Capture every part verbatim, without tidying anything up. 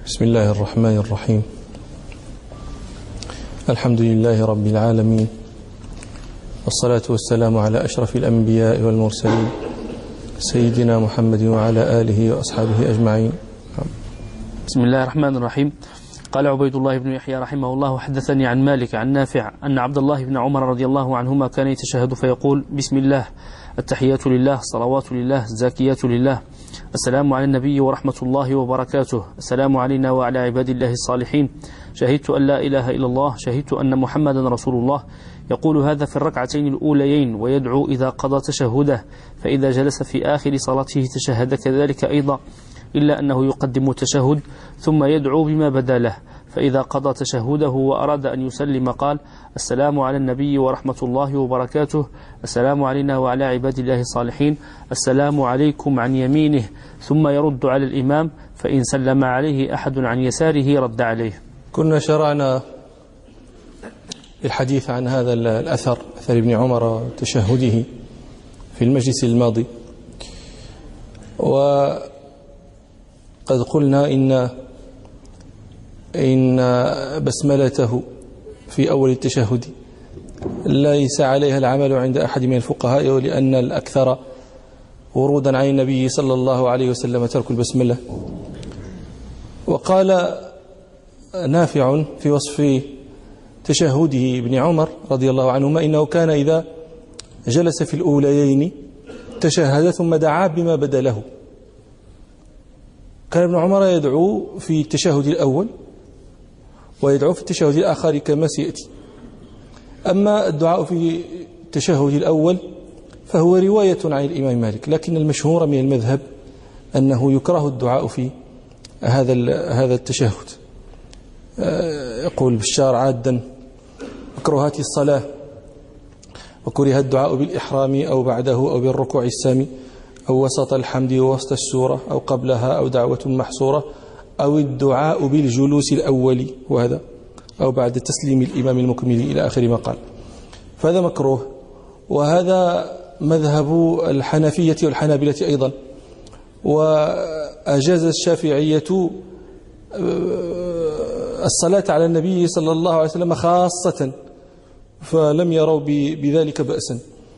بسم الله الرحمن الرحيم. الحمد لله رب العالمين، والصلاة والسلام على أشرف الأنبياء والمرسلين سيدنا محمد وعلى آله وأصحابه أجمعين. بسم الله الرحمن الرحيم. قال عبيد الله بن يحيى رحمه الله: حدثني عن مالك عن نافع أن عبد الله بن عمر رضي الله عنهما كان يتشهد فيقول: بسم الله، التحيات لله، صلوات لله، الزاكيات لله، السلام على النبي ورحمة الله وبركاته، السلام علينا وعلى عباد الله الصالحين، شهدت أن لا إله إلا الله، شهدت أن محمدا رسول الله. يقول هذا في الركعتين الأوليين، ويدعو إذا قضى تشهده، فإذا جلس في آخر صلاته تشهد كذلك أيضا، إلا أنه يقدم التشهد ثم يدعو بما بدا له، فإذا قضى تشهده وأراد أن يسلم قال: السلام على النبي ورحمة الله وبركاته، السلام علينا وعلى عباد الله الصالحين، السلام عليكم عن يمينه، ثم يرد على الإمام، فإن سلم عليه أحد عن يساره رد عليه. كنا شرعنا الحديث عن هذا الأثر، أثر ابن عمر تشهده في المجلس الماضي، وقد قلنا إن إن بسملته في أول التشهد ليس عليها العمل عند أحد من الفقهاء، ولأن الأكثر ورودا عن النبي صلى الله عليه وسلم ترك البسملة. وقال نافع في وصف تشهده ابن عمر رضي الله عنهما إنه كان إذا جلس في الأوليين تشهد ثم دعا بما بدا له. كان ابن عمر يدعو في التشهد الأول ويدعو في التشهد الآخر كما سيأتي. أما الدعاء في التشهد الأول فهو رواية عن الإمام مالك، لكن المشهور من المذهب أنه يكره الدعاء في هذا هذا التشهد. يقول بشار عادا: مكروهات الصلاة، وكره الدعاء بالإحرام أو بعده أو بالركوع السامي أو وسط الحمد ووسط السورة أو قبلها أو دعوة محصورة أو الدعاء بالجلوس الأول، وهذا أو بعد تسليم الإمام المكمل إلى آخر ما قال، فهذا مكروه. وهذا مذهب الحنفية والحنابلة أيضا. وأجاز الشافعية الصلاة على النبي صلى الله عليه وسلم خاصة، فلم يروا بذلك بأسا.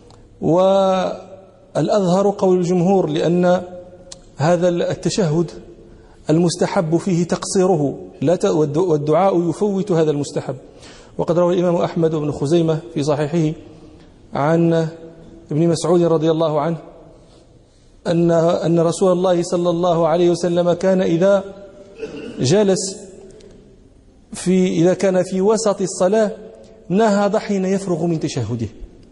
والأظهر قول الجمهور، لأن هذا التشهد المستحب فيه تقصيره، لا والدعاء يفوت هذا المستحب. وقد روى الإمام أحمد بن خزيمة في صحيحه عن ابن مسعود رضي الله عنه أن أن رسول الله صلى الله عليه وسلم كان إذا جلس في إذا كان في وسط الصلاة نهض حين يفرغ من تشهده،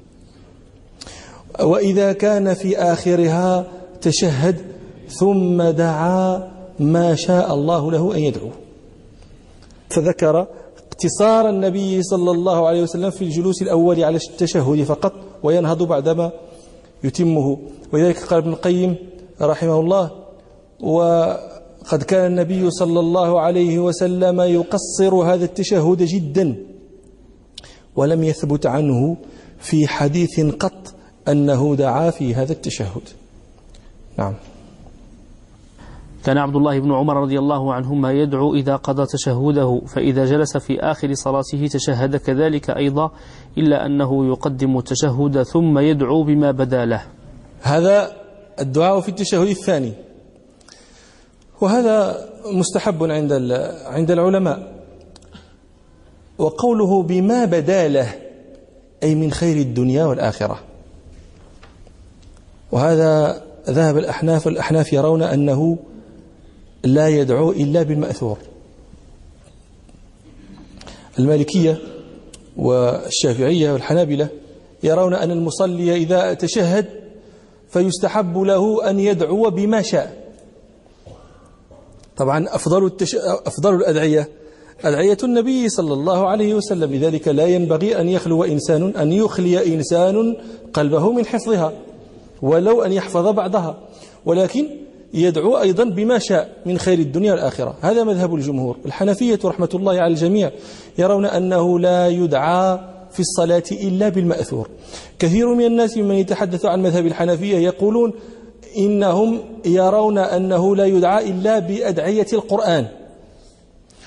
وإذا كان في آخرها تشهد ثم دعا ما شاء الله له أن يدعو. فذكر اقتصار النبي صلى الله عليه وسلم في الجلوس الأول على التشهد فقط، وينهض بعدما يتمه. ولذلك قال ابن القيم رحمه الله: وقد كان النبي صلى الله عليه وسلم يقصر هذا التشهد جدا، ولم يثبت عنه في حديث قط أنه دعا في هذا التشهد. نعم. كان عبد الله بن عمر رضي الله عنهما يدعو إذا قضى تشهده، فإذا جلس في آخر صلاته تشهد كذلك أيضا، إلا أنه يقدم التشهد ثم يدعو بما بدا له. هذا الدعاء في التشهد الثاني، وهذا مستحب عند عند العلماء. وقوله بما بدا له أي من خير الدنيا والآخرة، وهذا ذهب الأحناف الأحناف يرون أنه لا يدعو إلا بالمأثور. المالكية والشافعية والحنابلة يرون أن المصلي إذا تشهد فيستحب له أن يدعو بما شاء. طبعا أفضل, التش... أفضل الأدعية أدعية النبي صلى الله عليه وسلم، لذلك لا ينبغي أن يخلو إنسان أن يخلي إنسان قلبه من حفظها ولو أن يحفظ بعضها، ولكن يدعو أيضا بما شاء من خير الدنيا والآخرة. هذا مذهب الجمهور. الحنفية رحمة الله على الجميع يرون أنه لا يدعى في الصلاة إلا بالمأثور. كثير من الناس من يتحدث عن مذهب الحنفية يقولون إنهم يرون أنه لا يدعى إلا بأدعية القرآن،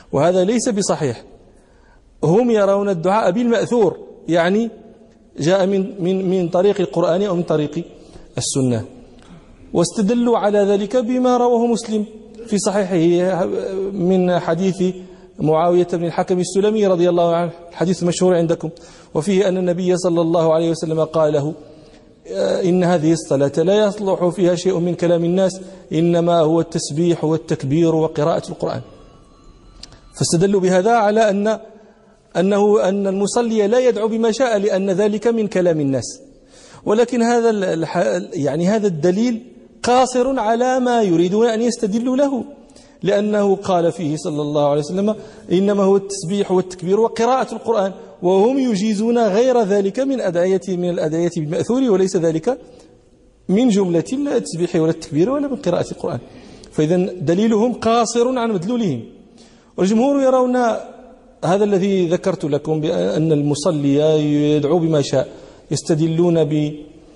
وهذا ليس بصحيح. هم يرون الدعاء بالمأثور، يعني جاء من من من طريق القرآن أو من طريق السنة، واستدلوا على ذلك بما رواه مسلم في صحيحه من حديث معاوية بن الحكم السلمي رضي الله عنه، الحديث المشهور عندكم، وفيه أن النبي صلى الله عليه وسلم قال له: إن هذه الصلاة لا يصلح فيها شيء من كلام الناس، إنما هو التسبيح والتكبير وقراءة القرآن. فاستدلوا بهذا على أن أنه أن المصلي لا يدعو بما شاء لأن ذلك من كلام الناس، ولكن هذا يعني هذا الدليل قاصر على ما يريدون أن يستدلوا له، لأنه قال فيه صلى الله عليه وسلم: إنما هو التسبيح والتكبير وقراءة القرآن، وهم يجيزون غير ذلك من أدعية من الأدعية بالمأثور، وليس ذلك من جملة لا التسبيح ولا التكبير ولا من قراءة القرآن. فإذا دليلهم قاصر عن مدلولهم. والجمهور يرون هذا الذي ذكرت لكم بأن المصلي يدعو بما شاء، يستدلون ب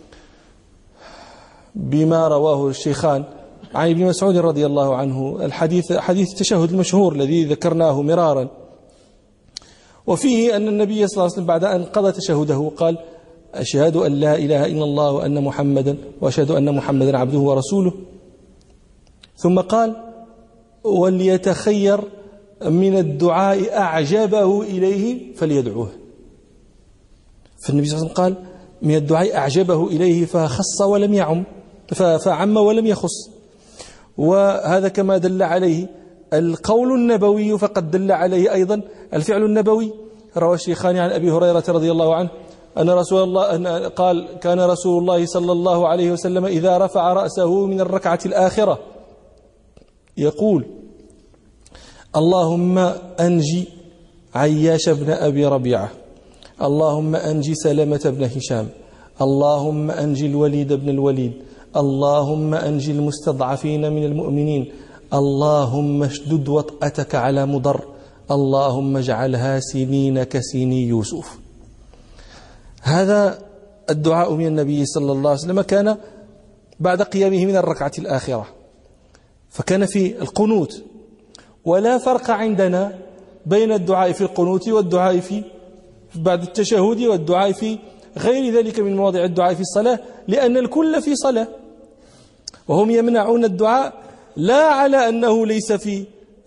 بما رواه الشيخان عن ابن مسعود رضي الله عنه، الحديث حديث التشهد المشهور الذي ذكرناه مرارا، وفيه أن النبي صلى الله عليه وسلم بعد أن قضى تشهده قال: أشهد أن لا إله إلا الله وأن محمدا وأشهد أن محمدا عبده ورسوله. ثم قال: وليتخير من الدعاء أعجبه إليه فليدعوه. فالنبي صلى الله عليه وسلم قال: من الدعاء أعجبه إليه فخص ولم يعم، فعم ولم يخص. وهذا كما دل عليه القول النبوي فقد دل عليه أيضا الفعل النبوي. روى الشيخان عن أبي هريرة رضي الله عنه أن رسول الله أن قال: كان رسول الله صلى الله عليه وسلم إذا رفع رأسه من الركعة الآخرة يقول: اللهم أنجي عياش بن أبي ربيعة، اللهم أنجي سلمة بن هشام، اللهم أنجي الوليد بن الوليد، اللهم أنجي المستضعفين من المؤمنين، اللهم اشدد وطأتك على مضر، اللهم اجعلها سنين كسني يوسف. هذا الدعاء من النبي صلى الله عليه وسلم كان بعد قيامه من الركعة الآخرة، فكان في القنوت. ولا فرق عندنا بين الدعاء في القنوت والدعاء في بعد التشهد والدعاء في غير ذلك من مواضع الدعاء في الصلاة، لأن الكل في صلاة. وهم يمنعون الدعاء لا على أنه ليس في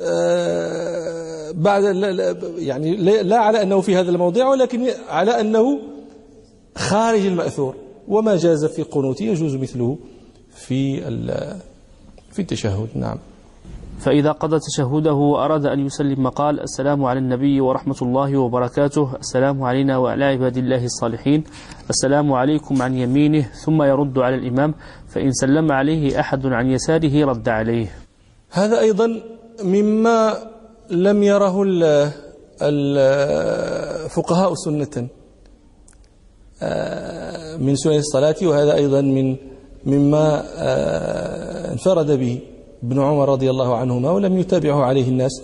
بعد يعني لا على أنه في هذا الموضع، ولكن على أنه خارج المأثور، وما جاز في القنوت يجوز مثله في في التشهد. نعم. فإذا قضى تشهده وأراد أن يسلم قال: السلام على النبي ورحمة الله وبركاته، السلام علينا وعلى عباد الله الصالحين، السلام عليكم عن يمينه، ثم يرد على الإمام، فإن سلم عليه أحد عن يساره رد عليه. هذا أيضا مما لم يره الفقهاء سنة من سنن الصلاة، وهذا أيضا من مما انفرد به ابن عمر رضي الله عنهما ولم يتابعه عليه الناس.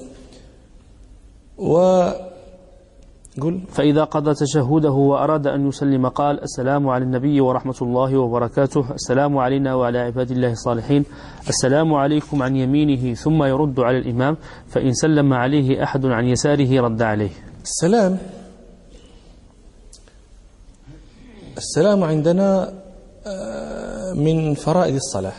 وقل: فإذا قضى تشهده وأراد أن يسلم قال: السلام على النبي ورحمة الله وبركاته، السلام علينا وعلى عباد الله الصالحين، السلام عليكم عن يمينه، ثم يرد على الإمام، فإن سلم عليه أحد عن يساره رد عليه. السلام السلام عندنا من فرائض الصلاة.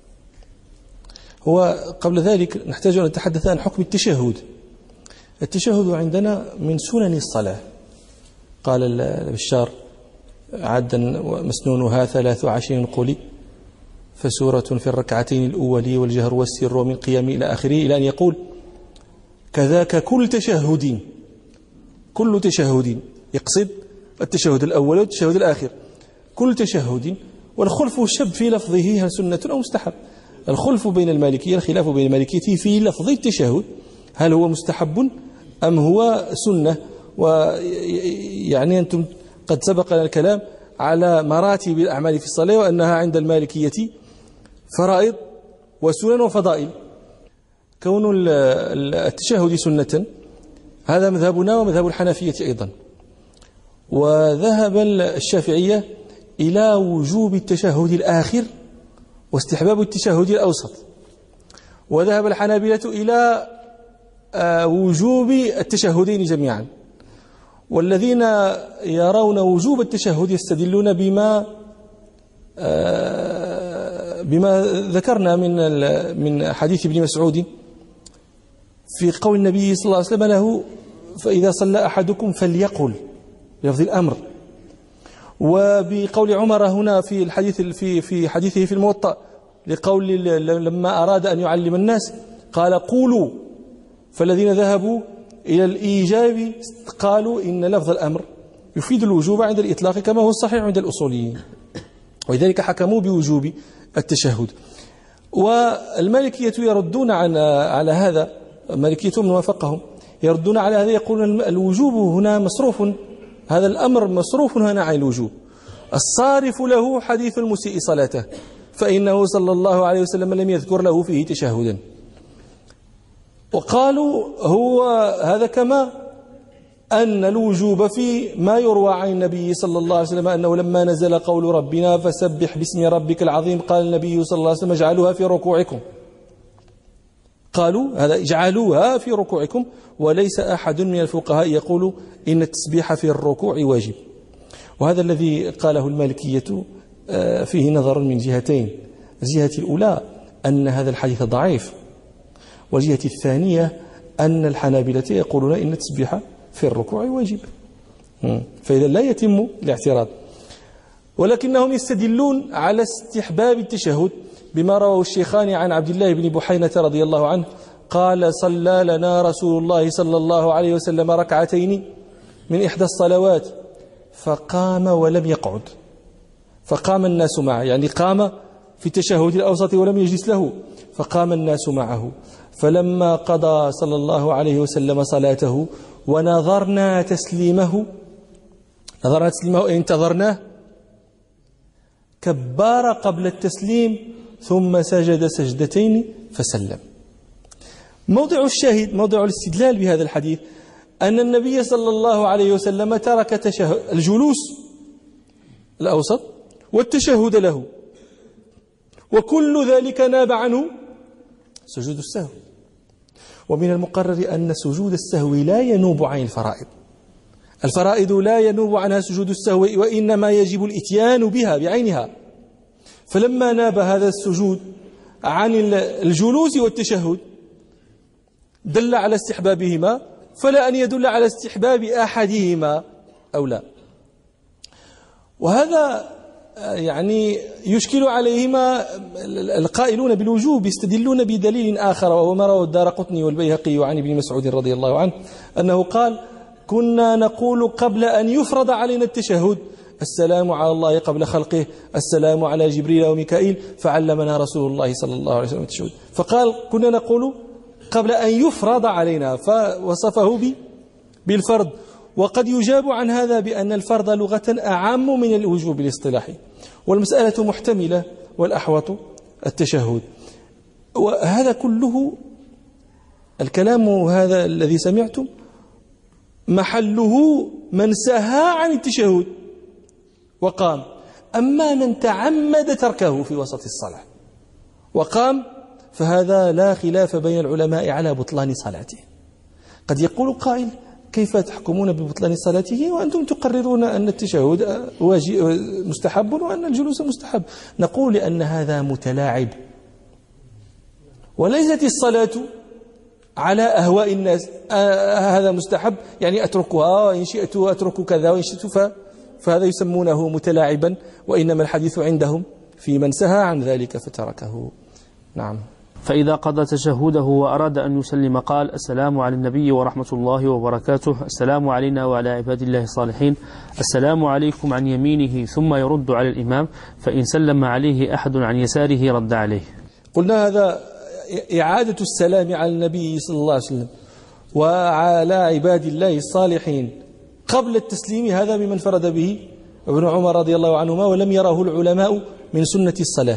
هو قبل ذلك نحتاج أن نتحدث عن حكم التشهد. التشهد عندنا من سنن الصلاة. قال البشار: عدا مسنونها ثلاث عشر قولي، فسورة في الركعتين الأولي والجهر والسر ومن قيام إلى آخره، إلى أن يقول: كذاك كل تشهد، كل تشهد، يقصد التشهد الأول والتشهد الآخر، كل تشهد. والخلف شب في لفظه هل سنة أو مستحب. الخلف بين المالكية، الخلاف بين المالكية في لفظ التشهد، هل هو مستحب أم هو سنة. ويعني أنتم قد سبق الكلام على مراتب الأعمال في الصلاة، وأنها عند المالكية فرائض وسنن وفضائل. كون التشهد سنة هذا مذهبنا ومذهب الحنفية أيضا. وذهب الشافعية إلى وجوب التشهد الآخر واستحباب التشهد الأوسط، وذهب الحنابلة إلى وجوب التشهدين جميعا، والذين يرون وجوب التشهد يستدلون بما بما ذكرنا من من حديث ابن مسعود في قول النبي صلى الله عليه وسلم له: فإذا صلى أحدكم فليقل، بلفظ الأمر. وبقول عمر هنا في الحديث في في حديثه في الموطأ لقول لما أراد أن يعلم الناس قال: قولوا. فالذين ذهبوا إلى الإيجاب قالوا إن لفظ الأمر يفيد الوجوب عند الإطلاق كما هو الصحيح عند الأصوليين، ولذلك حكموا بوجوب التشهد. والمالكية يردون على هذا، مالكية من وافقهم يردون على هذا، يقولون الوجوب هنا مصروف، هذا الأمر مصروف هنا عن الوجوب، الصارف له حديث المسيء صلاته، فإنه صلى الله عليه وسلم لم يذكر له فيه تشهدا. وقالوا هو هذا كما أن الوجوب في ما يروى عن النبي صلى الله عليه وسلم أنه لما نزل قول ربنا فسبح باسم ربك العظيم قال النبي صلى الله عليه وسلم: اجعلوها في ركوعكم. قالوا هذا اجعلوها في ركوعكم، وليس أحد من الفقهاء يقول إن التسبيح في الركوع واجب. وهذا الذي قاله المالكية فيه نظر من جهتين: الجهة الأولى أن هذا الحديث ضعيف، والجهة الثانية أن الحنابلة يقولون إن التسبيح في الركوع واجب، فإذا لا يتم الاعتراض. ولكنهم يستدلون على استحباب التشهد بما رواه الشيخان عن عبد الله بن بحينة رضي الله عنه قال: صلى لنا رسول الله صلى الله عليه وسلم ركعتين من إحدى الصلوات فقام ولم يقعد، فقام الناس معه، يعني قام في التشهد الأوسط ولم يجلس له، فقام الناس معه. فلما قضى صلى الله عليه وسلم صلاته ونظرنا تسليمه، نظرنا تسليمه أي انتظرناه، كبار قبل التسليم ثم سجد سجدتين فسلم. موضع الشاهد، موضع الاستدلال بهذا الحديث أن النبي صلى الله عليه وسلم ترك تشهد الجلوس الأوسط والتشهد له، وكل ذلك ناب عنه سجود السهو. ومن المقرر أن سجود السهو لا ينوب عن الفرائض، الفرائض لا ينوب عنها سجود السهو، وإنما يجب الإتيان بها بعينها. فلما ناب هذا السجود عن الجلوس والتشهد دل على استحبابهما، فلا أن يدل على استحباب أحدهما أو لا. وهذا يعني يشكل عليهما القائلون بالوجوب، يستدلون بدليل آخر، وهو ما رواه الدارقطني والبيهقي عن ابن مسعود رضي الله عنه أنه قال: كنا نقول قبل أن يفرض علينا التشهد: السلام على الله قبل خلقه، السلام على جبريل وميكائيل، فعلمنا رسول الله صلى الله عليه وسلم التشهد. فقال: كنا نقول قبل أن يفرض علينا، فوصفه بالفرض. وقد يجاب عن هذا بأن الفرض لغة أعم من الوجوب الاصطلاحي، والمسألة محتملة، والأحوط التشهد. وهذا كله الكلام هذا الذي سمعتم محله من سهى عن التشهد وقام. أما من تعمد تركه في وسط الصلاة وقام فهذا لا خلاف بين العلماء على بطلان صلاته. قد يقول قائل: كيف تحكمون ببطلان صلاته وأنتم تقررون أن التشهد مستحب وأن الجلوس مستحب؟ نقول لأن هذا متلاعب، وليست الصلاة على أهواء الناس. آه هذا مستحب يعني أتركها، وإن شئت أترك كذا، وإن شئت، فهذا يسمونه متلاعبا، وإنما الحديث عندهم في من سهى عن ذلك فتركه. نعم. فإذا قضى تشهده وأراد أن يسلم قال: السلام على النبي ورحمة الله وبركاته، السلام علينا وعلى عباد الله الصالحين، السلام عليكم عن يمينه، ثم يرد على الإمام، فإن سلم عليه أحد عن يساره رد عليه. قلنا هذا إعادة السلام على النبي صلى الله عليه وسلم وعلى عباد الله الصالحين قبل التسليم، هذا ممن فرد به ابن عمر رضي الله عنهما، ولم يره العلماء من سنة الصلاة.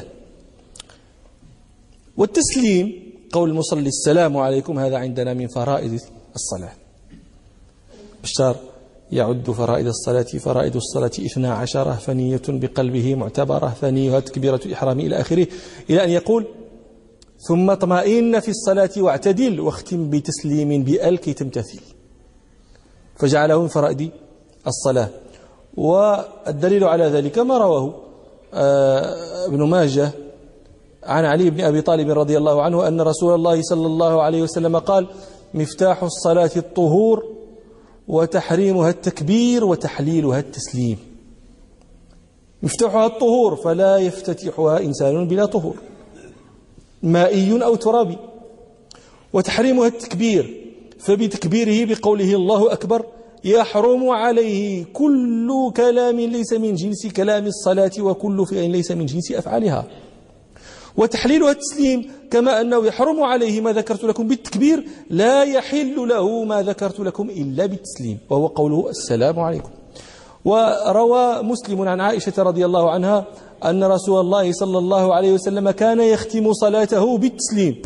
والتسليم قول المصلي السلام عليكم، هذا عندنا من فرائض الصلاة. بشار يعد فرائض الصلاة: فرائض الصلاة اثنا عشرة، فنية بقلبه معتبرة، ثانيها تكبيرة الإحرام، إلى آخره، إلى أن يقول: ثم اطمئن في الصلاة واعتدل واختم بتسليم بأل كي تمتثل، فجعله من فرائض الصلاة. والدليل على ذلك ما رواه ابن ماجه عن علي بن أبي طالب رضي الله عنه أن رسول الله صلى الله عليه وسلم قال: مفتاح الصلاة الطهور وتحريمها التكبير وتحليلها التسليم. مفتاحها الطهور، فلا يفتتحها إنسان بلا طهور مائي أو ترابي. وتحريمها التكبير، فبتكبيره بقوله الله أكبر يحرم عليه كل كلام ليس من جنس كلام الصلاة وكل فعل ليس من جنس أفعالها. وتحليلها التسليم، كما أنه يحرم عليه ما ذكرت لكم بالتكبير لا يحل له ما ذكرت لكم إلا بالتسليم، وهو قوله السلام عليكم. وروى مسلم عن عائشة رضي الله عنها أن رسول الله صلى الله عليه وسلم كان يختم صلاته بالتسليم.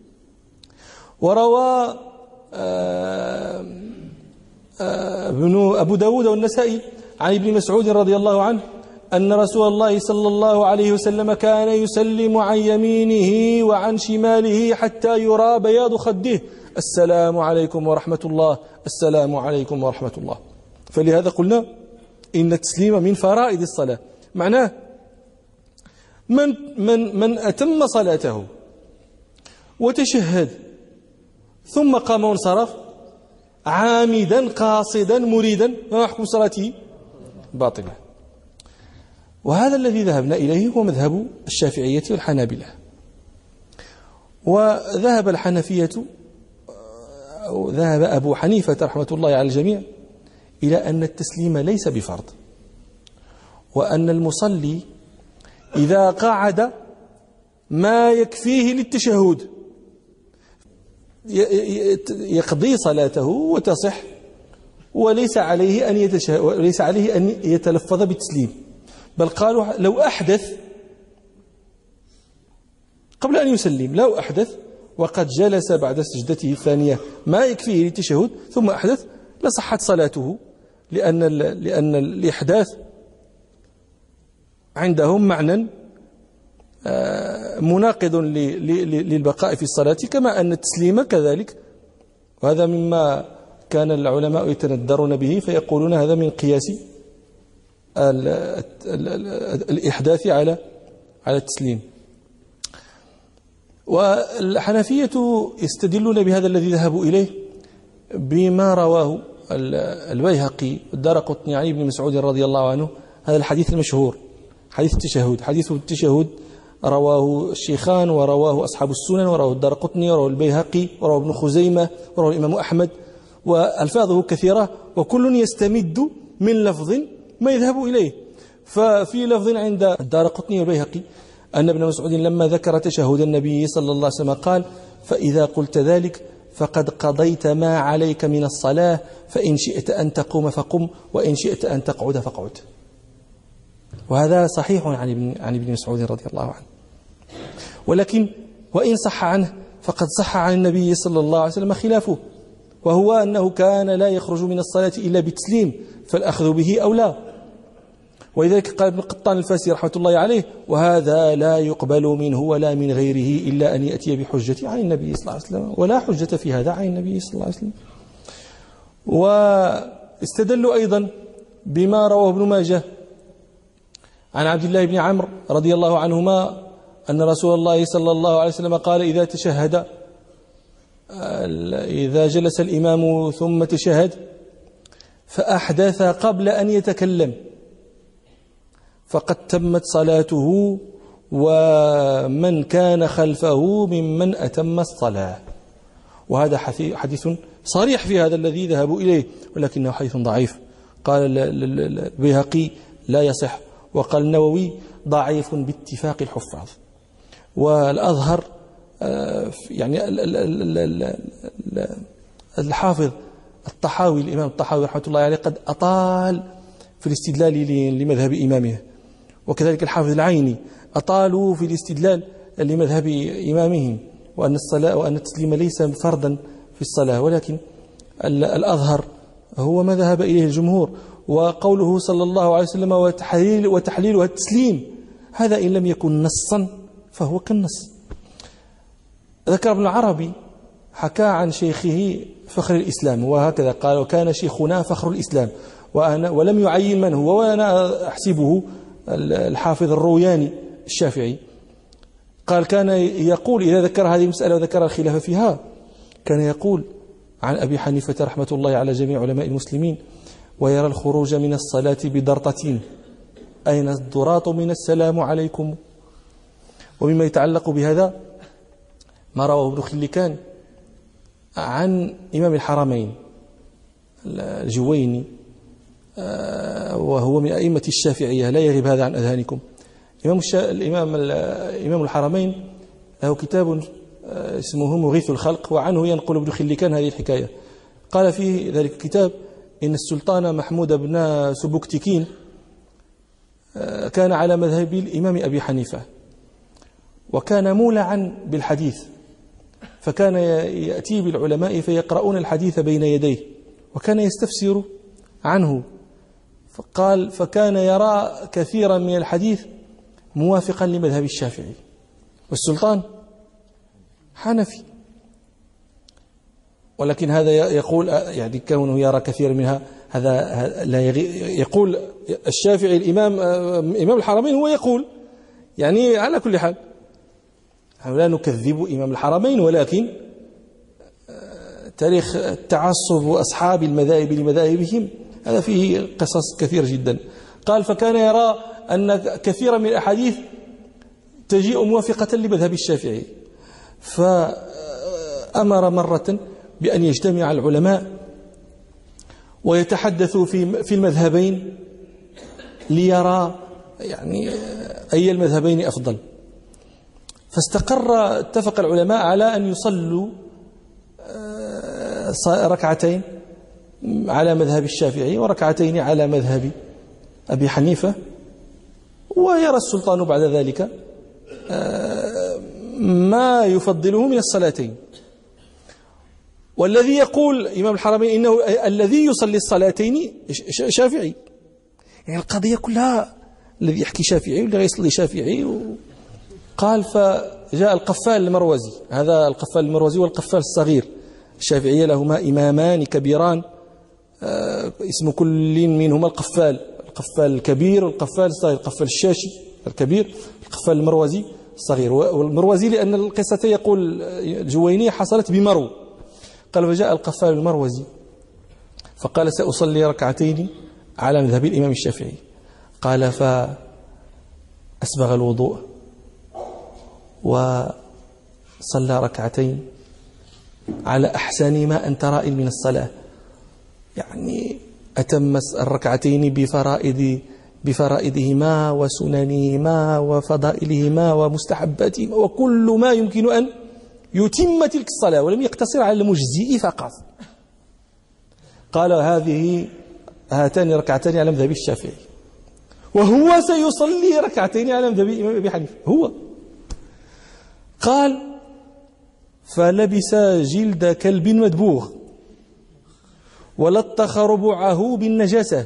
وروى ابن أبو داود والنسائي عن ابن مسعود رضي الله عنه أن رسول الله صلى الله عليه وسلم كان يسلم عن يمينه وعن شماله حتى يرى بياض خده: السلام عليكم ورحمة الله، السلام عليكم ورحمة الله. فلهذا قلنا إن التسليم من فرائض الصلاة. معناه من, من, من أتم صلاته وتشهد ثم قام وانصرف عامدا قاصدا مريدا، ما حكم صلاته؟ باطلة. وهذا الذي ذهبنا إليه هو مذهب الشافعية والحنابلة. وذهب الحنفية أو ذهب أبو حنيفة رحمة الله على الجميع إلى أن التسليم ليس بفرض، وأن المصلي إذا قعد ما يكفيه للتشهد يقضي صلاته وتصح، وليس عليه أن يتشهد وليس عليه أن يتلفظ بالتسليم. بل قالوا لو أحدث قبل أن يسلم، لو أحدث وقد جلس بعد سجدته الثانية ما يكفيه للتشهد ثم أحدث لصحت صلاته، لأن لأن الإحداث عندهم معنى مناقض للبقاء في الصلاة، كما أن التسليم كذلك. وهذا مما كان العلماء يتندرون به، فيقولون هذا من قياس الإحداث على على التسليم. والحنفية يستدلون بهذا الذي ذهبوا إليه بما رواه البيهقي والدارقطني عن ابن مسعود رضي الله عنه، هذا الحديث المشهور حديث التشهد. حديث التشهد رواه الشيخان ورواه أصحاب السنن ورواه الدارقطني ورواه البيهقي ورواه ابن خزيمة ورواه الإمام أحمد، وألفاظه كثيرة وكل يستمد من لفظ ما يذهب إليه. ففي لفظ عند الدارقطني والبيهقي أن ابن مسعود لما ذكر تشهد النبي صلى الله عليه وسلم قال: فإذا قلت ذلك فقد قضيت ما عليك من الصلاة، فإن شئت أن تقوم فقم وإن شئت أن تقعد فقعد. وهذا صحيح عن ابن عن ابن مسعود رضي الله عنه. ولكن وإن صح عنه فقد صح عن النبي صلى الله عليه وسلم خلافه، وهو أنه كان لا يخرج من الصلاة إلا بالتسليم، فالأخذ به أولى. ولذلك قال ابن قطان الفاسي رحمة الله عليه: وهذا لا يقبل منه ولا من غيره إلا أن يأتي بحجة عن النبي صلى الله عليه وسلم، ولا حجة في هذا عن النبي صلى الله عليه وسلم. واستدلوا أيضا بما رواه ابن ماجه عن عبد الله بن عمرو رضي الله عنهما أن رسول الله صلى الله عليه وسلم قال: إذا تشهد إذا جلس الإمام ثم تشهد فأحدث قبل أن يتكلم فقد تمت صلاته ومن كان خلفه ممن أتم الصلاة. وهذا حديث صريح في هذا الذي ذهبوا إليه، ولكنه حديث ضعيف. قال البيهقي لا يصح، وقال النووي ضعيف باتفاق الحفاظ. والأظهر يعني الحافظ الطحاوي الإمام الطحاوي رحمة الله عليه قد أطال في الاستدلال لمذهب إمامه، وكذلك الحافظ العيني أطالوا في الاستدلال لمذهب إمامهم، وأن الصلاة وأن التسليم ليس فرضا في الصلاة، ولكن الأظهر هو ما ذهب إليه الجمهور. وقوله صلى الله عليه وسلم وتحليل وتحليلها التسليم، هذا إن لم يكن نصا فهو كالنص. ذكر ابن العربي حكى عن شيخه فخر الإسلام، وهكذا قال: وكان شيخنا فخر الإسلام، وأنا ولم يعين من هو، وأنا أحسبه الحافظ الروياني الشافعي. قال: كان يقول إذا ذكر هذه المسألة وذكر الخلاف فيها، كان يقول عن أبي حنيفة رحمة الله على جميع علماء المسلمين: ويرى الخروج من الصلاة بضرطة، أين الضراط من السلام عليكم. ومما يتعلق بهذا ما رواه ابن خلكان عن إمام الحرمين الجويني، وهو من أئمة الشافعية، لا يغيب هذا عن أذهانكم. إمام الإمام إمام الحرمين له كتاب اسمه مغيث الخلق، وعنه ينقل ابن خلكان هذه الحكاية. قال في ذلك الكتاب: إن السلطان محمود بن سبكتكين كان على مذهب الإمام أبي حنيفة، وكان مولعا بالحديث، فكان يأتي بالعلماء فيقرؤون الحديث بين يديه، وكان يستفسر عنه. فقال: فكان يرى كثيرا من الحديث موافقا لمذهب الشافعي، والسلطان حنفي، ولكن هذا يقول يعني كونه يرى كثير منها هذا لا يقول الشافعي الإمام إمام الحرمين هو يقول، يعني على كل حال نحن لا نكذب إمام الحرمين، ولكن تاريخ التعصب وأصحاب المذاهب لمذاهبهم هذا فيه قصص كثير جدا. قال: فكان يرى أن كثيرا من الأحاديث تجيء موافقة لمذهب الشافعي، فأمر مرة بأن يجتمع العلماء ويتحدثوا في في المذهبين ليرى يعني أي المذهبين أفضل. فاستقر اتفق العلماء على أن يصلوا ركعتين على مذهب الشافعي وركعتين على مذهب أبي حنيفة، ويرى السلطان بعد ذلك ما يفضله من الصلاتين. والذي يقول إمام الحرمين إنه الذي يصلي الصلاتين شافعي، يعني القضية كلها الذي يحكي شافعي والذي يصلي شافعي. قال: فجاء القفال المروزي، هذا القفال المروزي والقفال الصغير الشافعية لهما إمامان كبيران، اسم كل منهما القفال، القفال الكبير والقفال الصغير، القفال الشاشي الكبير، القفال المروزي الصغير. والمروزي لأن القصة يقول الجويني حصلت بمرو. قال: فجاء القفال المروزي فقال: سأصلي ركعتين على مذهب الإمام الشافعي. قال: فأسبغ الوضوء وصلى ركعتين على أحسن ما أنت رائل من الصلاة، يعني أتم الركعتين بفرائض بفرائضهما وسننهما وفضائلهما ومستحباتهما وكل ما يمكن أن يتم تلك الصلاة، ولم يقتصر على المجزئ فقط. قال: هذه هاتان ركعتان على مذهب الشافعي، وهو سيصلي ركعتين على مذهب الإمام أبي حنيفة هو. قال: فلبس جلد كلب مدبوغ ولطخ ربعه بالنجاسة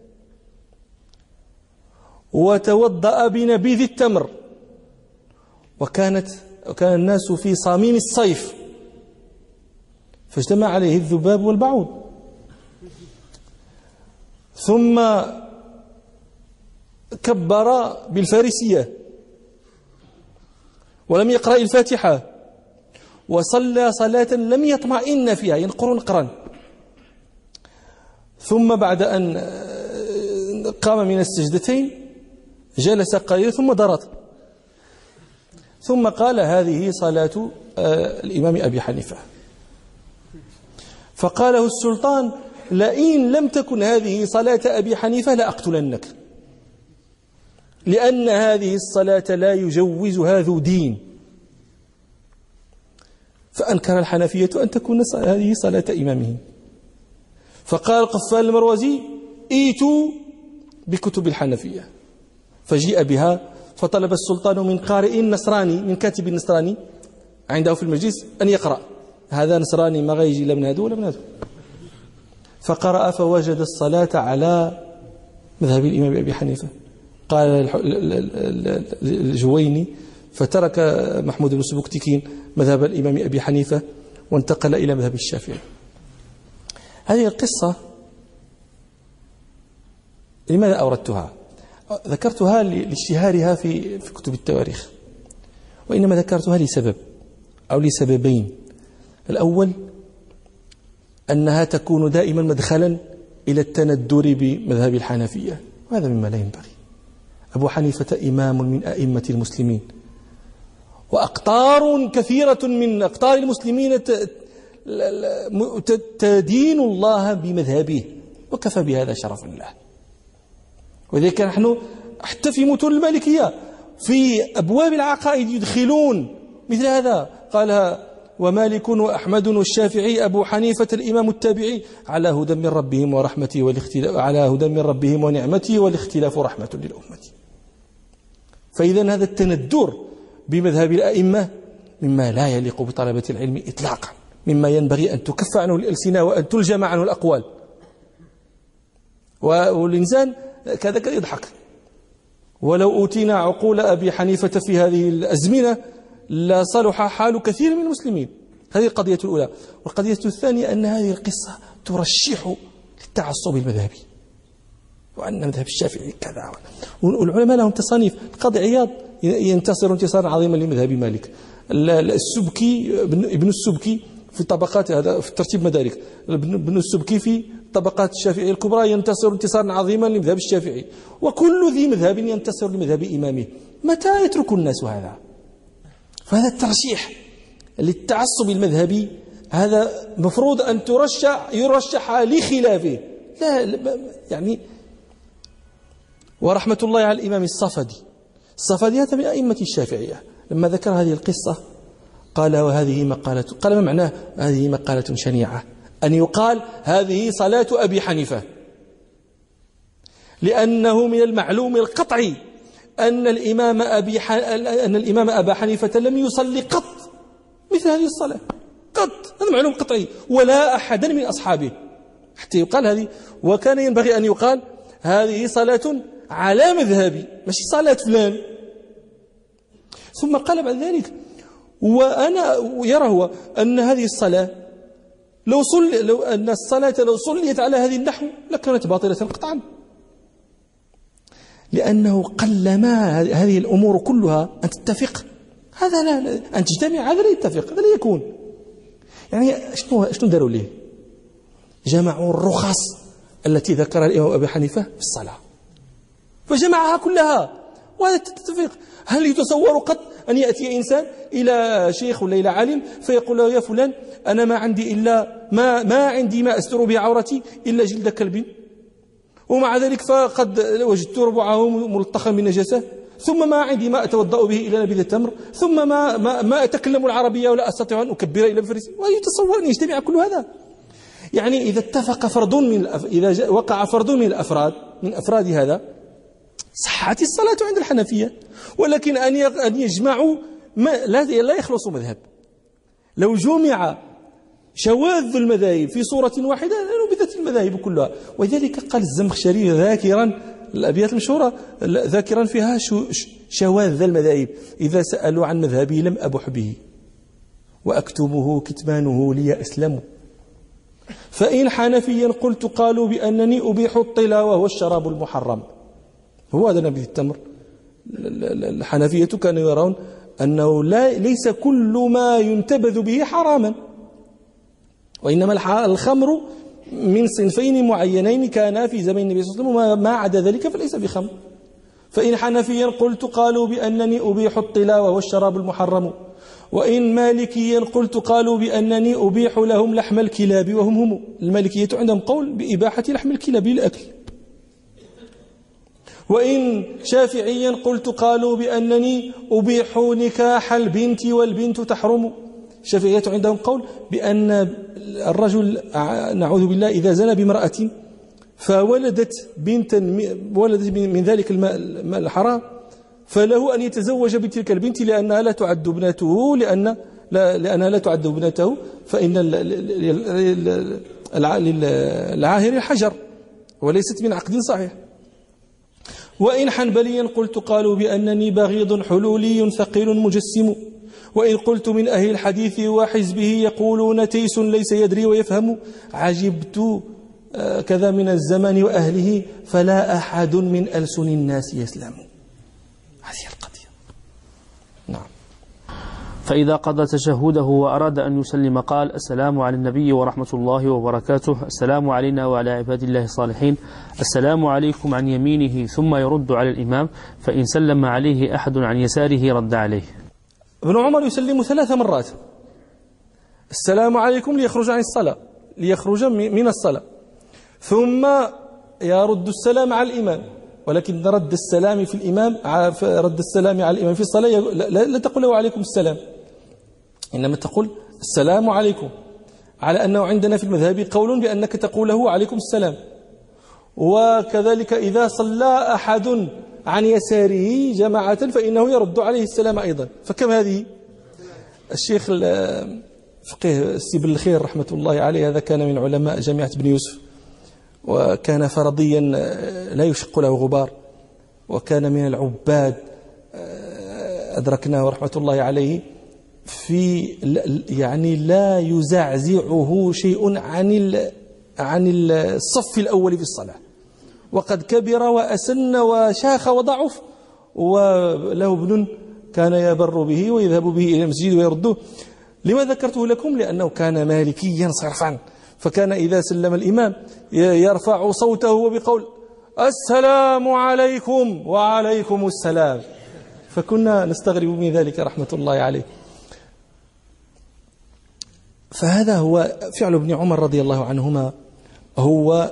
وتوضأ بنبيذ التمر، وكانت وكان الناس في صميم الصيف فاجتمع عليه الذباب والبعوض، ثم كبر بالفارسية ولم يقرأ الفاتحة، وصلى صلاة لم يطمئن فيها ينقر نقرا، ثم بعد أن قام من السجدتين جلس قليلا ثم ضرط، ثم قال: هذه صلاة الإمام أبي حنيفة. فقاله السلطان: لئن لم تكن هذه صلاة أبي حنيفة لأقتلنك، لأن هذه الصلاة لا يجوزها ذو دين. فأنكر الحنفية أن تكون هذه صلاة إمامهم. فقال القفال المروزي: ائتوا بكتب الحنفية، فجيء بها، فطلب السلطان من قارئ نصراني، من كاتب نصراني عنده في المجلس أن يقرأ. هذا نصراني ما غيجي لا من هذا ولا من هذا. فقرأ فوجد الصلاة على مذهب الإمام أبي حنيفة. قال الجويني: فترك محمود بن سبكتكين مذهب الإمام أبي حنيفة وانتقل إلى مذهب الشافعي. هذه القصة لماذا أوردتها؟ ذكرتها لاشتهارها في في كتب التواريخ، وإنما ذكرتها لسبب أو لسببين. الأول أنها تكون دائما مدخلا إلى التندر بمذهب الحنفية، وهذا مما لا ينبغي. أبو حنيفة إمام من أئمة المسلمين، وأقطار كثيرة من أقطار المسلمين تدين الله بمذهبه، وكفى بهذا شرفا له. وذلك نحن حتى في متون المالكية في أبواب العقائد يدخلون مثل هذا، قالها ومالك وأحمد والشافعي أبو حنيفة الإمام التابعي على هدى من ربهم ورحمته والاختلاف على هدى من ربهم ونعمته والاختلاف رحمة للأمة. فإذا هذا التندر بمذهب الأئمة مما لا يليق بطلبة العلم إطلاقا، مما ينبغي أن تكف عنه الألسنة وأن تلجم عنه الأقوال. والإنسان كذا يضحك. ولو أوتينا عقول أبي حنيفة في هذه الأزمنة لا صلح حال كثير من المسلمين. هذه القضية الأولى. والقضية الثانية أن هذه القصة ترشح للتعصب المذهبي، وأن مذهب الشافعي كذا. والعلماء لهم تصانيف. القاضي عياض ينتصر انتصارا عظيما لمذهب مالك. السبكي ابن السبكي في طبقات هذا في ترتيب مدارك، ابن السبكي في طبقات الشافعية الكبرى ينتصر انتصارا عظيما لمذهب الشافعي، وكل ذي مذهب ينتصر لمذهب إمامه. متى يترك الناس هذا؟ فهذا الترشيح للتعصب المذهبي هذا مفروض أن ترشح يرشح لخلافه، لا يعني. ورحمة الله على الإمام الصفدي. الصفدي هذا من أئمة الشافعية، لما ذكر هذه القصة قال وهذه مقالة، قال ما معناه هذه مقالة شنيعة، أن يقال هذه صلاة أبي حنيفة، لأنه من المعلوم القطعي أن الإمام أبي ح... أن الإمام أبا حنيفة لم يصلي قط مثل هذه الصلاة قط، هذا معلوم قطعي، ولا أحدا من أصحابه حتى يقال هذه. وكان ينبغي أن يقال هذه صلاة على مذهبي، ماشي صلاة فلان. ثم قال بعد ذلك وأنا يرى هو أن هذه الصلاة لو صلي لو أن الصلاة لو صليت على هذه النحو لكانت باطلة قطعا، لأنه قلما هذه الأمور كلها أن تتفق، هذا لا أن تجتمع، هذا لا يتفق، هذا لا يكون. يعني شنو شنو داروا ليه؟ جمعوا الرخص التي ذكرها الإمام أبي حنيفة في الصلاة، فجمعها كلها وهذا تتفق. هل يتصور قط أن يأتي إنسان إلى شيخ ولا إلى عالم فيقول له يا فلان أنا ما عندي إلا ما ما عندي ما أستر به عورتي إلا جلد كلب، ومع ذلك فقد وجدت ربعه ملطخا بالنجاسة، ثم ما عندي ما أتوضأ به إلا نبيذ التمر، ثم ما ما, ما أتكلم العربية ولا أستطيع أن أكبر إلى بفرس. ويتصور أن يجتمع كل هذا؟ يعني إذا اتفق فرد من الأف... إذا وقع فرد من الأفراد من أفراد هذا صحت الصلاة عند الحنفية، ولكن أن أن يجمعوا ما لا لا يخلص مذهب. لو جمع شواذ المذاهب في صورة واحدة لنبذت المذاهب كلها. ولذلك قال الزمخشري ذاكرا الأبيات المشهورة ذاكرا فيها شواذ المذاهب: إذا سألوا عن مذهبي لم أبح به وأكتمه كتمانه لي أسلم، فإن حنفيا قلت قالوا بأنني أبيح الطلاوة والشراب المحرم. هو هذا نبذ التمر. الحنفية كانوا يرون أنه لا ليس كل ما ينتبذ به حراما، وإنما الخمر من صنفين معينين كانا في زمن النبي صلى الله عليه وسلم، ما عدا ذلك فليس بخمر. فإن حنفيا قلت قالوا بأنني أبيح الطلاوة والشراب المحرم، وإن مالكيا قلت قالوا بأنني أبيح لهم لحم الكلاب وهم هم. المالكية عندهم قول بإباحة لحم الكلاب للأكل. وإن شافعيا قلت قالوا بأنني أبيح نكاح البنت والبنت تحرم. الشافعية عندهم قول بأن الرجل نعوذ بالله إذا زنى بامرأة فولدت بنتا ولدت من ذلك الماء الحرام فله أن يتزوج بتلك البنت لأنها لا تعد ابنته لأن لا لأنها لا تعد ابنته، فإن العاهر الحجر وليست من عقد صحيح. وإن حنبليا قلت قالوا بأنني بغيض حلولي ثقيل مجسم، وإن قلت من أهل الحديث وحزبه يقولون تيس ليس يدري ويفهم، عجبت كذا من الزمان وأهله فلا أحد من ألسن الناس يسلم. هذه القضية. نعم. فإذا قضى تشهده وأراد أن يسلم قال: السلام على النبي ورحمة الله وبركاته، السلام علينا وعلى عباد الله الصالحين، السلام عليكم عن يمينه، ثم يرد على الإمام، فإن سلم عليه أحد عن يساره رد عليه. ابن عمر يسلم ثلاث مرات: السلام عليكم ليخرج عن الصلاة، ليخرج من الصلاة، ثم يرد السلام على الإمام، ولكن رد السلام في الإمام رد السلام على الإمام في الصلاة لا تقول له عليكم السلام، إنما تقول السلام عليكم، على أنه عندنا في المذهب قول بأنك تقول له عليكم السلام. وكذلك إذا صلى أحد عن يساره جماعة فإنه يرد عليه السلام أيضا. فكم هذه؟ الشيخ الفقيه سيب الخير رحمة الله عليه، هذا كان من علماء جامعة بن يوسف، وكان فرضيا لا يشق له غبار، وكان من العباد أدركناه رحمة الله عليه في يعني لا يزعزعه شيء عن عن الصف الأول في الصلاة، وقد كبر وأسن وشاخ وضعف، وله ابن كان يبر به ويذهب به إلى المسجد ويرده. لما ذكرته لكم؟ لأنه كان مالكيا صرفا، فكان إذا سلم الإمام يرفع صوته وبقول السلام عليكم وعليكم السلام، فكنا نستغرب من ذلك رحمة الله عليه. فهذا هو فعل ابن عمر رضي الله عنهما، هو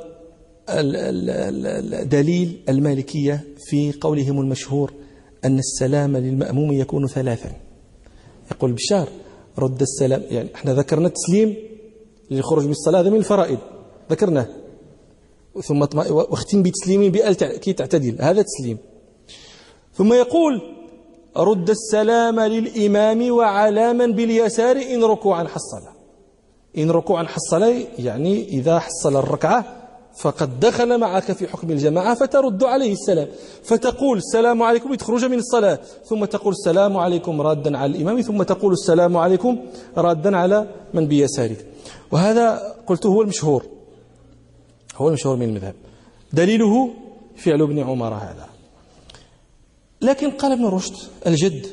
دليل المالكية في قولهم المشهور أن السلام للمأموم يكون ثلاثا. يقول بشار: رد السلام، يعني احنا ذكرنا التسليم للخروج من الصلاة، هذا من الفرائض ذكرناه، ثم واختم بتسليم بأل كي تعتدل، هذا تسليم. ثم يقول: رد السلام للإمام وعلى من باليسار إن ركوعا حصل. إن ركوعا حصل يعني إذا حصل الركعة فقد دخل معك في حكم الجماعة، فترد عليه السلام، فتقول السلام عليكم لتخرج من الصلاة، ثم تقول السلام عليكم رادا على الإمام، ثم تقول السلام عليكم رادا على من بيسارك. وهذا قلت هو المشهور، هو المشهور من المذهب، دليله فعل ابن عمر هذا. لكن قال ابن رشد الجد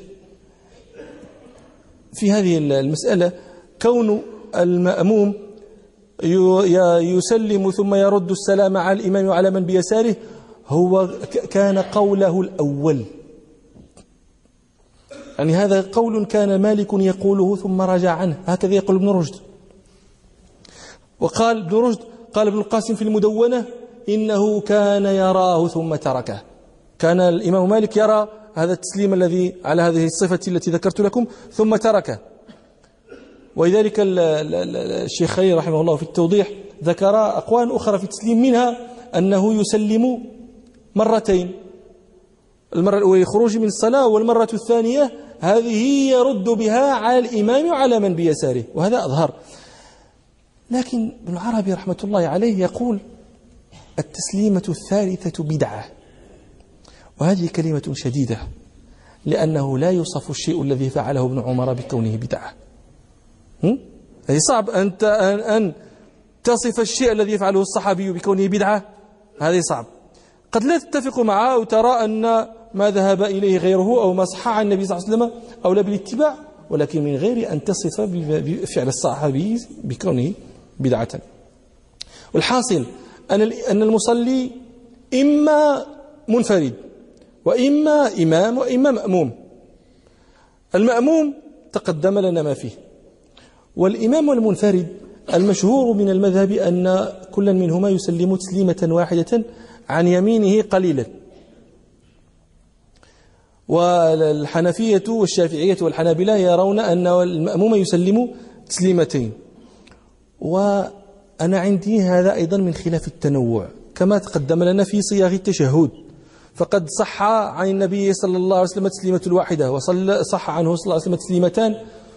في هذه المسألة: كون المأموم يسلم ثم يرد السلام على الإمام وعلى من بيساره هو كان قوله الأول، يعني هذا قول كان مالك يقوله ثم رجع عنه، هكذا يقول ابن رشد. وقال ابن رشد قال ابن القاسم في المدونة: إنه كان يراه ثم تركه. كان الإمام مالك يرى هذا التسليم الذي على هذه الصفة التي ذكرت لكم ثم تركه. ولذلك الشيخ خليل رحمه الله في التوضيح ذكر أقوال أخرى في التسليم، منها أنه يسلم مرتين، المرة الأولى خروج من الصلاة، والمرة الثانية هذه يرد بها على الإمام وعلى من بيساره، وهذا أظهر. لكن ابن عربي رحمة الله عليه يقول: التسليمة الثالثة بدعة، وهذه كلمة شديدة، لأنه لا يوصف الشيء الذي فعله ابن عمر بكونه بدعة. هذه صعب أنت أن تصف الشيء الذي يفعله الصحابي بكونه بدعة، هذه صعب. قد لا تتفق معه وترى أن ما ذهب إليه غيره أو ما صح عن النبي صلى الله عليه وسلم أولى بالاتباع، ولكن من غير أن تصف بفعل الصحابي بكونه بدعة. والحاصل أن المصلي إما منفرد وإما إمام وإما مأموم. المأموم تقدم لنا ما فيه، والإمام والمنفرد المشهور من المذهب أن كل منهما يسلم تسليمة واحدة عن يمينه قليلا. والحنفية والشافعية والحنابلة يرون أن المأموم يسلم تسليمتين. وأنا عندي هذا أيضا من خلاف التنوع كما تقدم لنا في صياغ التشهد، فقد صح عن النبي صلى الله عليه وسلم تسليمة واحدة، وصح عنه صلى الله عليه وسلم تسليمتان،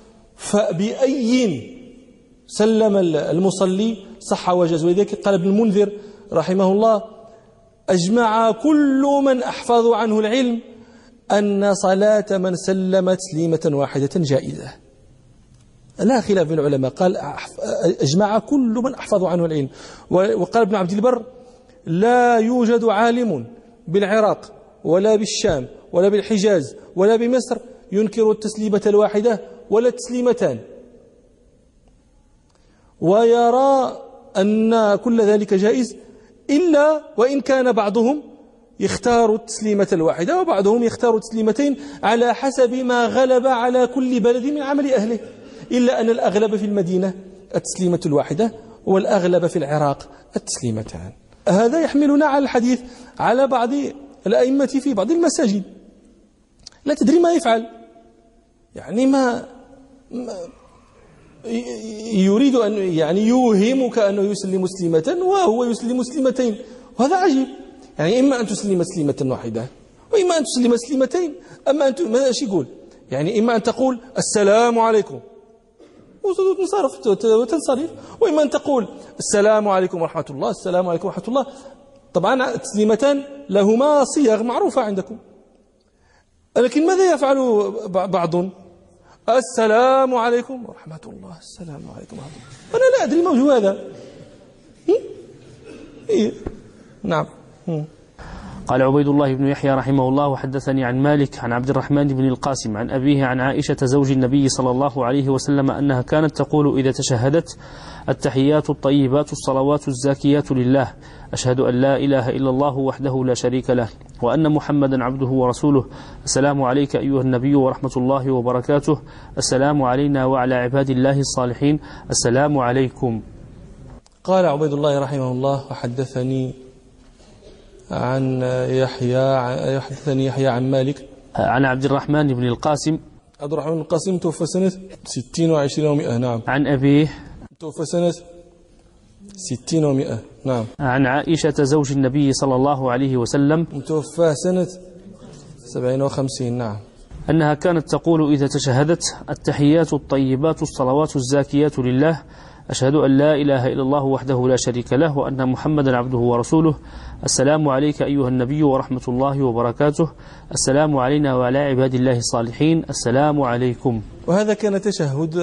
فبأي سلم المصلي صح وجاز. ولذلك قال ابن المنذر رحمه الله: أجمع كل من أحفظ عنه العلم أن صلاة من سلم تسليمة واحدة جائزة، لا خلاف بين العلماء. قال أجمع كل من أحفظ عنه العلم. وقال ابن عبد البر لا يوجد عالم بالعراق ولا بالشام ولا بالحجاز ولا بمصر ينكر التسليمة الواحدة ولا التسليمتان، ويرى أن كل ذلك جائز، إلا وإن كان بعضهم يختار التسليمة الواحدة وبعضهم يختار التسليمتين على حسب ما غلب على كل بلد من عمل أهله، إلا أن الأغلب في المدينة التسليمة الواحدة والأغلب في العراق التسليمتان. هذا يحملنا على الحديث على بعض الأئمة في بعض المساجد لا تدري ما يفعل، يعني ما, ما يريد أن يعني يوهمك أنه يسلم مسلمة وهو يسلم مسلمتين، وهذا عجيب. يعني إما أن تسلم مسلمة واحدة وإما أن تسلم مسلمتين. أما أنت ماذا يقول؟ يعني إما أن تقول السلام عليكم وتنصرف وتنصرف، وإما أن تقول السلام عليكم ورحمة الله، السلام عليكم ورحمة الله. طبعا التسليمتان لهما صيغ معروفة عندكم، لكن ماذا يفعل بعض؟ السلام عليكم ورحمة الله، السلام عليكم ورحمة الله. أنا لا أدري ما وجه هذا. إيه؟ نعم. قال عبيد الله بن يحيى رحمه الله وحدثني عن مالك عن عبد الرحمن بن القاسم عن أبيه عن عائشة زوج النبي صلى الله عليه وسلم أنها كانت تقول إذا تشهدت التحيات الطيبات الصلوات الزاكيات لله أشهد أن لا إله إلا الله وحده لا شريك له وأن محمدا عبده ورسوله السلام عليك أيها النبي ورحمة الله وبركاته السلام علينا وعلى عباد الله الصالحين السلام عليكم. قال عبيد الله رحمه الله وحدثني عن يحيى يحدثني يحيى عن مالك عن عبد الرحمن بن القاسم. عبد الرحمن بن القاسم توفى سنة ستين وعشرين ومئة. نعم. عن أبيه توفى سنة ستين ومئة. نعم. عن عائشة زوج النبي صلى الله عليه وسلم توفى سنة سبعين وخمسين. نعم. أنها كانت تقول إذا تشهدت التحيات الطيبات الصلوات الزاكيات لله أشهد أن لا إله إلا الله وحده لا شريك له وأن محمدا عبده ورسوله السلام عليك أيها النبي ورحمة الله وبركاته السلام علينا وعلى عباد الله الصالحين السلام عليكم. وهذا كان تشهد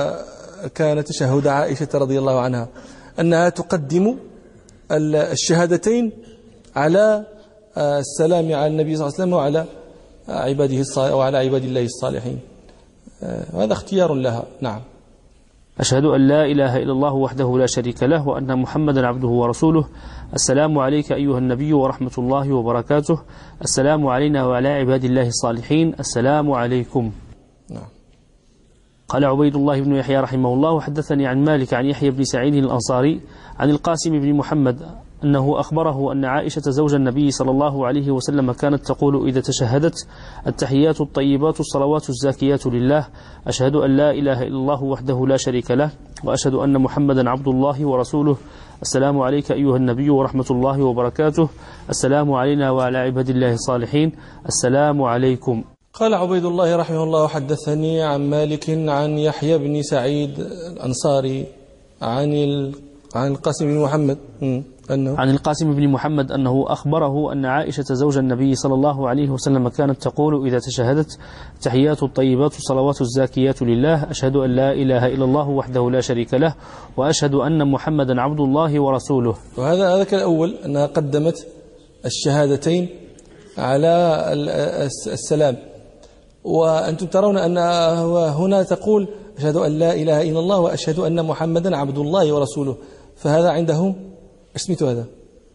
كان تشهد عائشة رضي الله عنها أنها تقدم الشهادتين على السلام على النبي صلى الله عليه وسلم وعلى عباده الصالحين وعلى عباد الله الصالحين، وهذا اختيار لها. نعم. أشهد أن لا إله إلا الله وحده لا شريك له وأن محمدا عبده ورسوله السلام عليك أيها النبي ورحمة الله وبركاته السلام علينا وعلى عباد الله الصالحين السلام عليكم. نعم. قال عبيد الله بن يحيى رحمه الله وحدثني عن مالك عن يحيى بن سعيد الأنصاري عن القاسم بن محمد أنه أخبره أن عائشة زوج النبي صلى الله عليه وسلم كانت تقول إذا تشهدت التحيات الطيبات الصلوات الزاكيات لله أشهد أن لا إله إلا الله وحده لا شريك له وأشهد أن محمدا عبد الله ورسوله السلام عليك أيها النبي ورحمة الله وبركاته السلام علينا وعلى عباد الله الصالحين السلام عليكم. قال عبيد الله رحمه الله حدثني عن مالك عن يحيى بن سعيد الأنصاري عن عن القاسم بن محمد أنه عن القاسم بن محمد أنه أخبره أن عائشة زوج النبي صلى الله عليه وسلم كانت تقول إذا تشهدت تحيات الطيبات الصلوات الزاكيات لله أشهد أن لا إله إلا الله وحده لا شريك له وأشهد أن محمدا عبد الله ورسوله. وهذا هذا الأول أنها قدمت الشهادتين على السلام، وأنتم ترون أن هنا تقول أشهد أن لا إله إلا الله وأشهد أن محمدا عبد الله ورسوله، فهذا عندهم اسمته هذا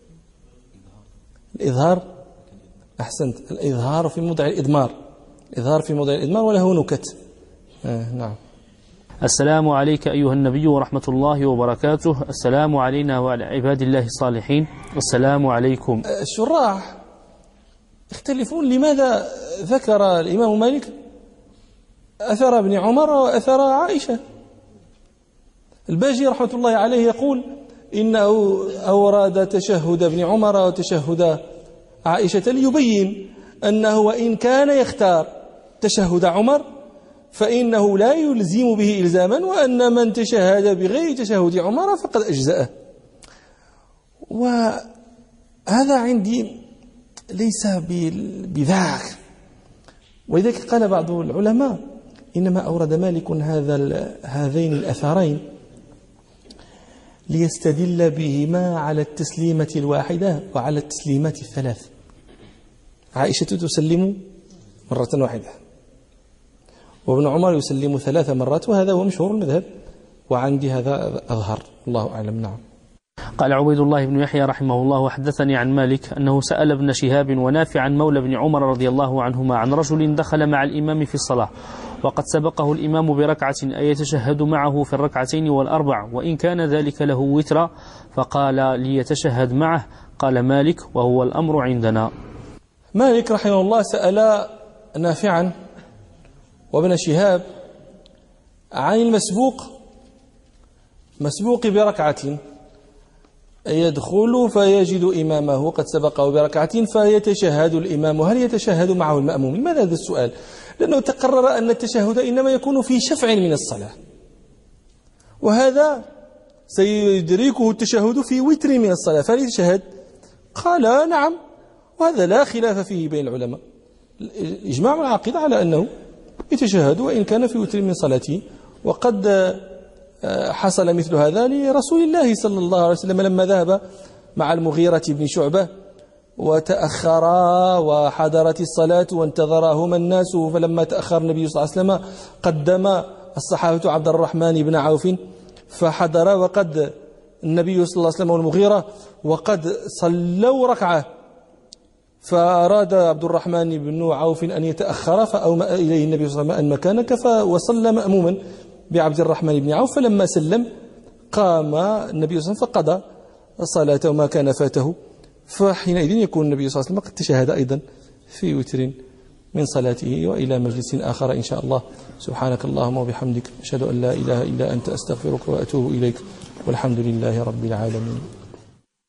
الإظهار. أحسنت، الإظهار في موضع الإضمار، الإظهار في موضع الإضمار وله نكت. آه نعم. السلام عليك أيها النبي ورحمة الله وبركاته السلام علينا وعلى عباد الله الصالحين السلام عليكم. الشراح يختلفون لماذا ذكر الإمام مالك أثر ابن عمر وأثر عائشة. الباجي رحمة الله عليه يقول إنه أورد تشهد ابن عمر وتشهد عائشة ليبين أنه وإن كان يختار تشهد عمر فإنه لا يلزم به إلزاما، وأن من تشهد بغير تشهد عمر فقد أجزأه. هذا عندي ليس بذاك. ولذلك قال بعض العلماء إنما أورد مالك هذا هذين الأثرين ليستدل بهما على التسليمة الواحدة وعلى التسليمات الثلاث. عائشة تسلم مرة واحدة، وابن عمر يسلم ثلاث مرات، وهذا هو مشهور المذهب، وعندي هذا أظهر، الله أعلم. نعم. قال عبيد الله بن يحيى رحمه الله وحدثني عن مالك أنه سأل ابن شهاب ونافعا مولى بن عمر رضي الله عنهما عن رجل دخل مع الإمام في الصلاة وقد سبقه الإمام بركعة أيتشهد معه في الركعتين والأربع وإن كان ذلك له وترا، فقال ليتشهد معه. قال مالك وهو الأمر عندنا. مالك رحمه الله سأل نافعا وابن شهاب عن المسبوق مسبوق بركعة يدخل فيجد إمامه قد سبقه بركعة فيتشهد الإمام، هل يتشهد معه المأموم؟ لماذا هذا السؤال؟ لأنه تقرر أن التشهد إنما يكون في شفع من الصلاة، وهذا سيدركه التشهد في وتر من الصلاة، فليتشهد. قال نعم، وهذا لا خلاف فيه بين العلماء، إجماع العقيدة على أنه يتشهد وإن كان في وتر من صلاته. وقد حصل مثل هذا لرسول الله صلى الله عليه وسلم لما ذهب مع المغيرة بن شعبة وتأخرا وحضرت الصلاة وانتظرهما الناس، فلما تأخر النبي صلى الله عليه وسلم قدم الصحابة عبد الرحمن بن عوف فحضر، وقد النبي صلى الله عليه وسلم والمغيرة وقد صلوا ركعة، فأراد عبد الرحمن بن عوف أن يتأخر فأومأ إليه النبي صلى الله عليه وسلم أن مكانك، وصلى مأموما بعبد الرحمن بن عوف، فلما سلم قام النبي صلى الله عليه وسلم فقضى صلاته وما كان فاته، فحينئذ يكون النبي صلى الله عليه وسلم قد تشهد أيضا في وتر من صلاته. وإلى مجلس آخر إن شاء الله. سبحانك اللهم وبحمدك، أشهد أن لا إله إلا أنت، أستغفرك وأتوب إليك، والحمد لله رب العالمين.